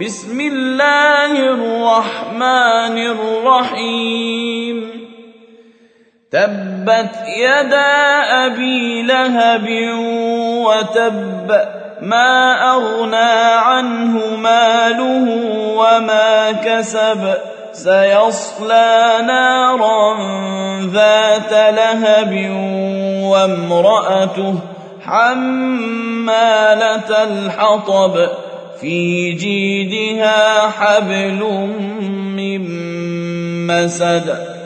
بسم الله الرحمن الرحيم تبت يدا أبي لهب وتب ما أغنى عنه ماله وما كسب سيصلى نارا ذات لهب وامرأته حمالة الحطب في جيدها حبل من مسد